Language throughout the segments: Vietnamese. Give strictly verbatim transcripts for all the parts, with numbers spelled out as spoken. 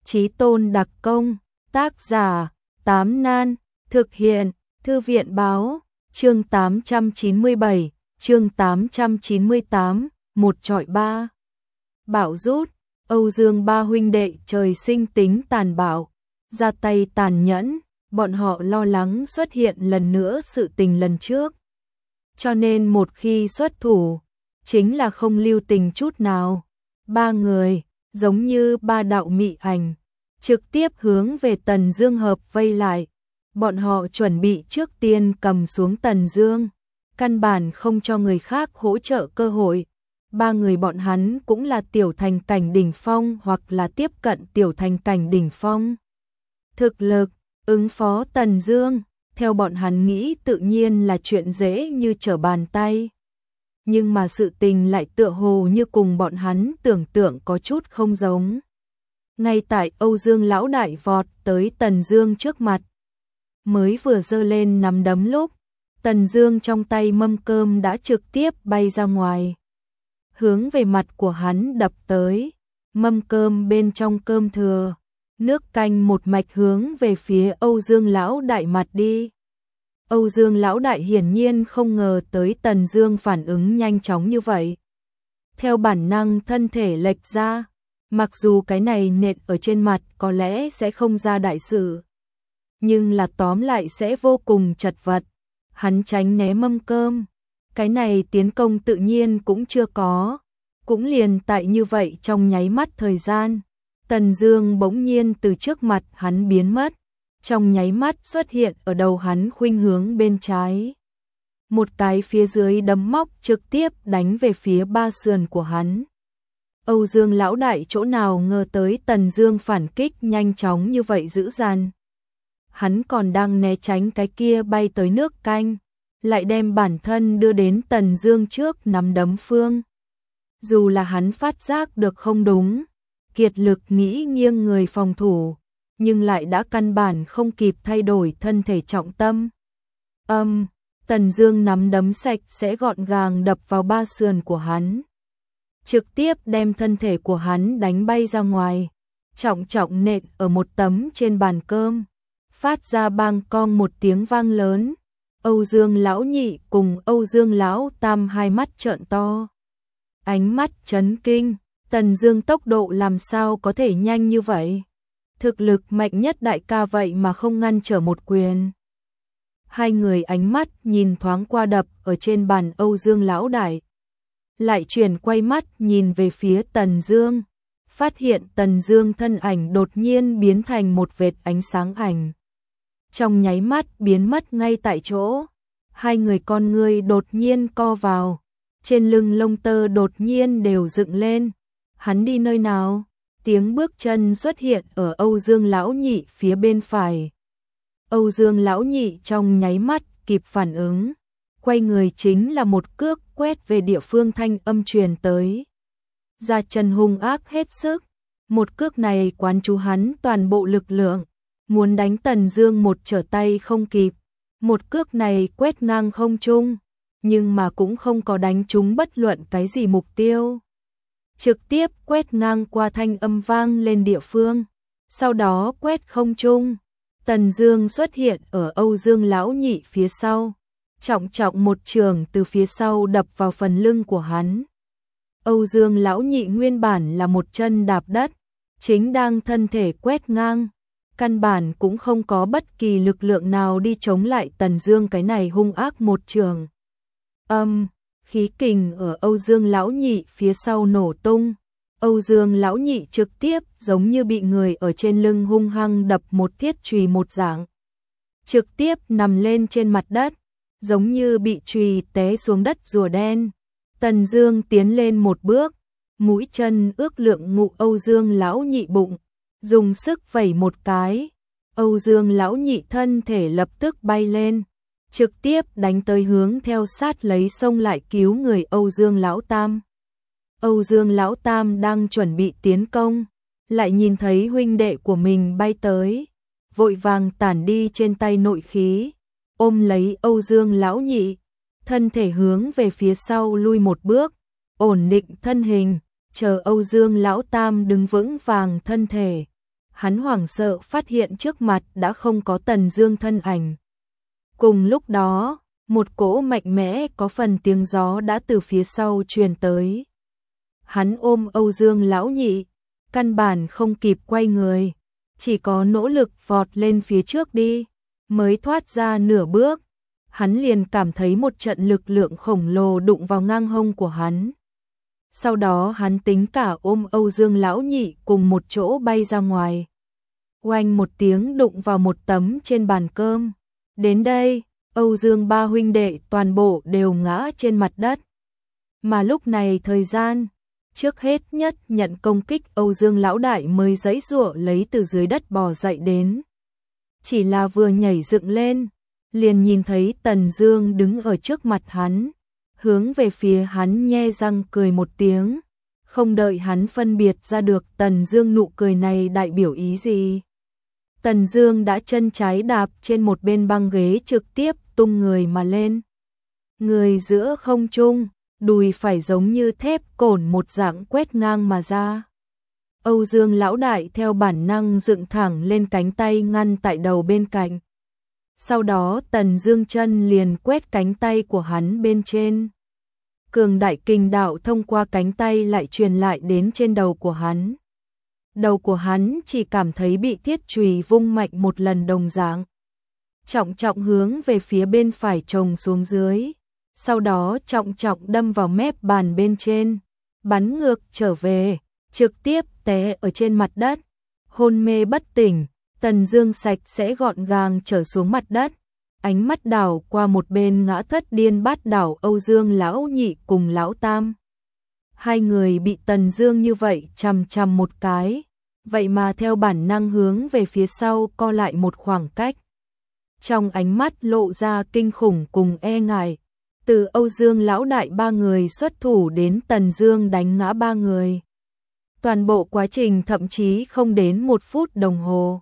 Chí Tôn đặc công, tác giả, Tám Nan, thực hiện, Thư viện báo, chương tám trăm chín mươi bảy, chương tám trăm chín mươi tám, một trọi ba. Bạo rút, Âu Dương ba huynh đệ trời sinh tính tàn bạo, ra tay tàn nhẫn, bọn họ lo lắng xuất hiện lần nữa sự tình lần trước. Cho nên một khi xuất thủ, chính là không lưu tình chút nào. Ba người, giống như ba đạo mị ảnh, trực tiếp hướng về Tần Dương hợp vây lại. Bọn họ chuẩn bị trước tiên cầm xuống Tần Dương, căn bản không cho người khác hỗ trợ cơ hội. Ba người bọn hắn cũng là tiểu thành cảnh đỉnh phong hoặc là tiếp cận tiểu thành cảnh đỉnh phong. Thực lực, ứng phó Tần Dương, theo bọn hắn nghĩ tự nhiên là chuyện dễ như trở bàn tay. Nhưng mà sự tình lại tựa hồ như cùng bọn hắn tưởng tượng có chút không giống. Ngay tại Âu Dương lão đại vọt tới Tần Dương trước mặt, mới vừa giơ lên nắm đấm lúc, Tần Dương trong tay mâm cơm đã trực tiếp bay ra ngoài, hướng về mặt của hắn đập tới. Mâm cơm bên trong cơm thừa, nước canh một mạch hướng về phía Âu Dương lão đại mặt đi. Âu Dương lão đại hiển nhiên không ngờ tới Tần Dương phản ứng nhanh chóng như vậy. Theo bản năng thân thể lệch ra, mặc dù cái này nện ở trên mặt có lẽ sẽ không ra đại sự, nhưng là tóm lại sẽ vô cùng chật vật. Hắn tránh né mâm cơm, cái này tiến công tự nhiên cũng chưa có, cũng liền tại như vậy trong nháy mắt thời gian, Tần Dương bỗng nhiên từ trước mặt hắn biến mất, trong nháy mắt xuất hiện ở đầu hắn khuynh hướng bên trái. Một cái phía dưới đấm móc trực tiếp đánh về phía ba sườn của hắn. Âu Dương lão đại chỗ nào ngờ tới Tần Dương phản kích nhanh chóng như vậy dữ dằn. Hắn còn đang né tránh cái kia bay tới nước canh, lại đem bản thân đưa đến Tần Dương trước nắm đấm phương. Dù là hắn phát giác được không đúng, kiệt lực nghĩ nghiêng người phòng thủ, nhưng lại đã căn bản không kịp thay đổi thân thể trọng tâm. Âm, um, Tần Dương nắm đấm sạch sẽ gọn gàng đập vào ba sườn của hắn, trực tiếp đem thân thể của hắn đánh bay ra ngoài, trọng trọng nện ở một tấm trên bàn cơm, phát ra bang cong một tiếng vang lớn. Âu Dương lão nhị cùng Âu Dương lão tam hai mắt trợn to, ánh mắt chấn kinh, Tần Dương tốc độ làm sao có thể nhanh như vậy? Thực lực mạnh nhất đại ca vậy mà không ngăn trở một quyền. Hai người ánh mắt nhìn thoáng qua đập ở trên bàn Âu Dương lão đại, lại chuyển quay mắt nhìn về phía Tần Dương, phát hiện Tần Dương thân ảnh đột nhiên biến thành một vệt ánh sáng ảnh, trong nháy mắt biến mất ngay tại chỗ. Hai người con ngươi đột nhiên co vào, trên lưng lông tơ đột nhiên đều dựng lên. Hắn đi nơi nào? Tiếng bước chân xuất hiện ở Âu Dương lão nhị phía bên phải. Âu Dương lão nhị trong nháy mắt kịp phản ứng, quay người chính là một cước quét về địa phương thanh âm truyền tới. Ra chân hung ác hết sức, một cước này quán chú hắn toàn bộ lực lượng, muốn đánh Tần Dương một trở tay không kịp. Một cước này quét ngang không trung, nhưng mà cũng không có đánh trúng bất luận cái gì mục tiêu, trực tiếp quét ngang qua thanh âm vang lên địa phương, sau đó quét không trung. Tần Dương xuất hiện ở Âu Dương lão nhị phía sau, trọng trọng một trường từ phía sau đập vào phần lưng của hắn. Âu Dương lão nhị nguyên bản là một chân đạp đất, chính đang thân thể quét ngang, căn bản cũng không có bất kỳ lực lượng nào đi chống lại Tần Dương cái này hung ác một trường. Âm, um, khí kình ở Âu Dương lão nhị phía sau nổ tung. Âu Dương lão nhị trực tiếp giống như bị người ở trên lưng hung hăng đập một thiết chùy một dạng, trực tiếp nằm lên trên mặt đất, giống như bị chùy té xuống đất rùa đen. Tần Dương tiến lên một bước, mũi chân ước lượng ngụ Âu Dương lão nhị bụng, dùng sức vẩy một cái, Âu Dương lão nhị thân thể lập tức bay lên, trực tiếp đánh tới hướng theo sát lấy xông lại cứu người Âu Dương lão tam. Âu Dương lão tam đang chuẩn bị tiến công, lại nhìn thấy huynh đệ của mình bay tới, vội vàng tản đi trên tay nội khí, ôm lấy Âu Dương lão nhị, thân thể hướng về phía sau lui một bước, ổn định thân hình, chờ Âu Dương lão tam đứng vững vàng thân thể. hắn hoảng sợ phát hiện trước mặt đã không có Tần Dương thân ảnh. Cùng lúc đó, một cỗ mạnh mẽ có phần tiếng gió đã từ phía sau truyền tới. Hắn ôm Âu Dương lão nhị, căn bản không kịp quay người, chỉ có nỗ lực vọt lên phía trước đi, mới thoát ra nửa bước, hắn liền cảm thấy một trận lực lượng khổng lồ đụng vào ngang hông của hắn. Sau đó hắn tính cả ôm Âu Dương lão nhị cùng một chỗ bay ra ngoài. Oanh một tiếng đụng vào một tấm trên bàn cơm. Đến đây, Âu Dương ba huynh đệ toàn bộ đều ngã trên mặt đất. Mà lúc này thời gian, trước hết nhất nhận công kích Âu Dương lão đại mới giãy giụa lấy từ dưới đất bò dậy đến. Chỉ là vừa nhảy dựng lên, liền nhìn thấy Tần Dương đứng ở trước mặt hắn, hướng về phía hắn nhe răng cười một tiếng, không đợi hắn phân biệt ra được Tần Dương nụ cười này đại biểu ý gì. Tần Dương đã chân trái đạp trên một bên băng ghế trực tiếp tung người mà lên. Người giữa không trung, đùi phải giống như thép cổn một dạng quét ngang mà ra. Âu Dương lão đại theo bản năng dựng thẳng lên cánh tay ngăn tại đầu bên cạnh. Sau đó Tần Dương chân liền quét cánh tay của hắn bên trên. Cường đại kình đạo thông qua cánh tay lại truyền lại đến trên đầu của hắn. Đầu của hắn chỉ cảm thấy bị thiết chùy vung mạnh một lần đồng dạng. Trọng trọng hướng về phía bên phải chồng xuống dưới. Sau đó trọng trọng đâm vào mép bàn bên trên. Bắn ngược trở về, trực tiếp té ở trên mặt đất. Hôn mê bất tỉnh, Tần Dương sạch sẽ gọn gàng trở xuống mặt đất. Ánh mắt đảo qua một bên ngã thất điên bát đảo Âu Dương lão nhị cùng lão tam. Hai người bị Tần Dương như vậy chằm chằm một cái, vậy mà theo bản năng hướng về phía sau co lại một khoảng cách. Trong ánh mắt lộ ra kinh khủng cùng e ngại, từ Âu Dương lão đại ba người xuất thủ đến Tần Dương đánh ngã ba người. Toàn bộ quá trình thậm chí không đến một phút đồng hồ.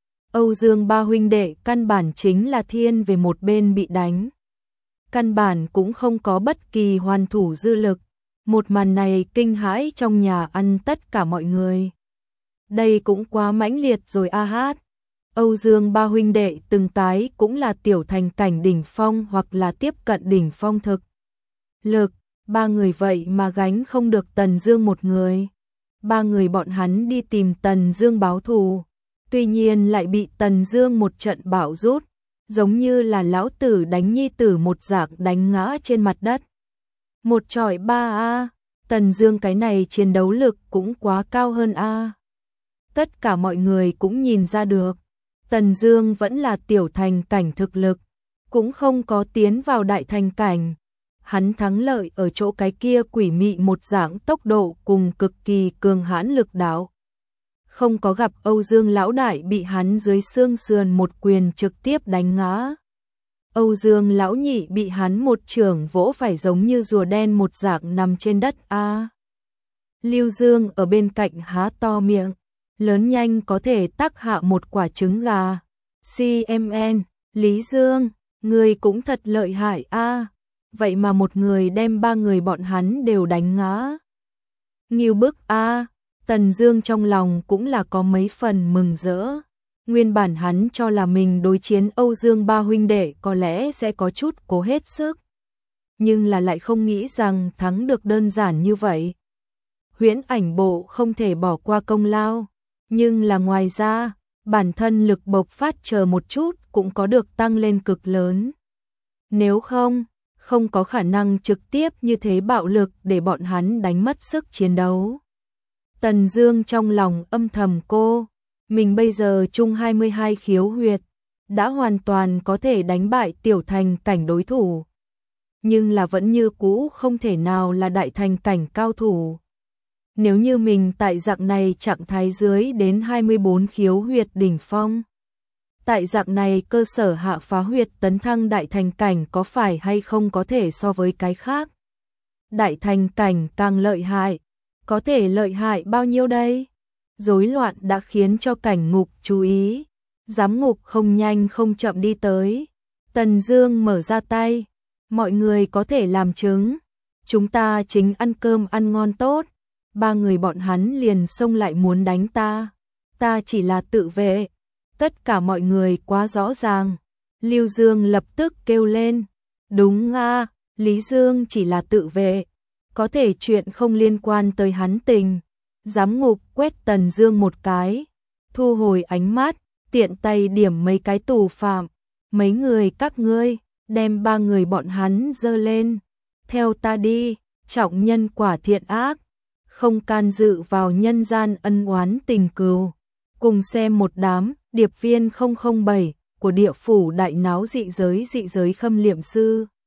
Âu Dương ba huynh đệ căn bản chính là thiên về một bên bị đánh. Căn bản cũng không có bất kỳ hoàn thủ dư lực. Một màn này kinh hãi trong nhà ăn tất cả mọi người. Đây cũng quá mãnh liệt rồi a hát. Âu Dương ba huynh đệ từng tái cũng là tiểu thành cảnh đỉnh phong hoặc là tiếp cận đỉnh phong thực lực. Ba người vậy mà gánh không được Tần Dương một người. Ba người bọn hắn đi tìm Tần Dương báo thù. Tuy nhiên lại bị Tần Dương một trận bạo rút, giống như là lão tử đánh nhi tử một dạng đánh ngã trên mặt đất. Một chọi ba a, Tần Dương cái này chiến đấu lực cũng quá cao hơn a. Tất cả mọi người cũng nhìn ra được, Tần Dương vẫn là tiểu thành cảnh thực lực, cũng không có tiến vào đại thành cảnh. Hắn thắng lợi ở chỗ cái kia quỷ mị một dạng tốc độ cùng cực kỳ cường hãn lực đạo. Không có gặp Âu Dương lão đại bị hắn dưới xương sườn một quyền trực tiếp đánh ngã. Âu Dương lão nhị bị hắn một chưởng vỗ phải giống như rùa đen một dạng nằm trên đất a. Lưu Dương ở bên cạnh há to miệng, lớn nhanh có thể tắc hạ một quả trứng gà. xê em en, Lý Dương, người cũng thật lợi hại a. Vậy mà một người đem ba người bọn hắn đều đánh ngã. Nghiêu bức a. Tần Dương trong lòng cũng là có mấy phần mừng rỡ. Nguyên bản hắn cho là mình đối chiến Âu Dương ba huynh đệ có lẽ sẽ có chút cố hết sức, nhưng là lại không nghĩ rằng thắng được đơn giản như vậy. Huyễn ảnh bộ không thể bỏ qua công lao, nhưng là ngoài ra, bản thân lực bộc phát chờ một chút cũng có được tăng lên cực lớn. Nếu không, không có khả năng trực tiếp như thế bạo lực để bọn hắn đánh mất sức chiến đấu. Tần Dương trong lòng âm thầm cô, mình bây giờ chung hai mươi hai khiếu huyệt, đã hoàn toàn có thể đánh bại tiểu thành cảnh đối thủ. Nhưng là vẫn như cũ không thể nào là đại thành cảnh cao thủ. Nếu như mình tại dạng này trạng thái dưới đến hai mươi bốn khiếu huyệt đỉnh phong, tại dạng này cơ sở hạ phá huyệt tấn thăng đại thành cảnh có phải hay không có thể so với cái khác. Đại thành cảnh càng lợi hại, có thể lợi hại bao nhiêu đây? Rối loạn đã khiến cho cảnh ngục chú ý, giám ngục không nhanh không chậm đi tới. Tần Dương mở ra tay, mọi người có thể làm chứng, chúng ta chính ăn cơm ăn ngon tốt. Ba người bọn hắn liền xông lại muốn đánh ta. ta chỉ là tự vệ. Tất cả mọi người quá rõ ràng. Lưu Dương lập tức kêu lên. Đúng a, Lý Dương chỉ là tự vệ. Có thể chuyện không liên quan tới hắn tình. Giám ngục quét Tần Dương một cái. Thu hồi ánh mắt, tiện tay điểm mấy cái tù phạm. Mấy người các ngươi, đem ba người bọn hắn dơ lên. Theo ta đi, trọng nhân quả thiện ác. Không can dự vào nhân gian ân oán tình cừu. Cùng xem một đám điệp viên không không bảy của địa phủ đại náo dị giới dị giới Khâm Liệm Sư.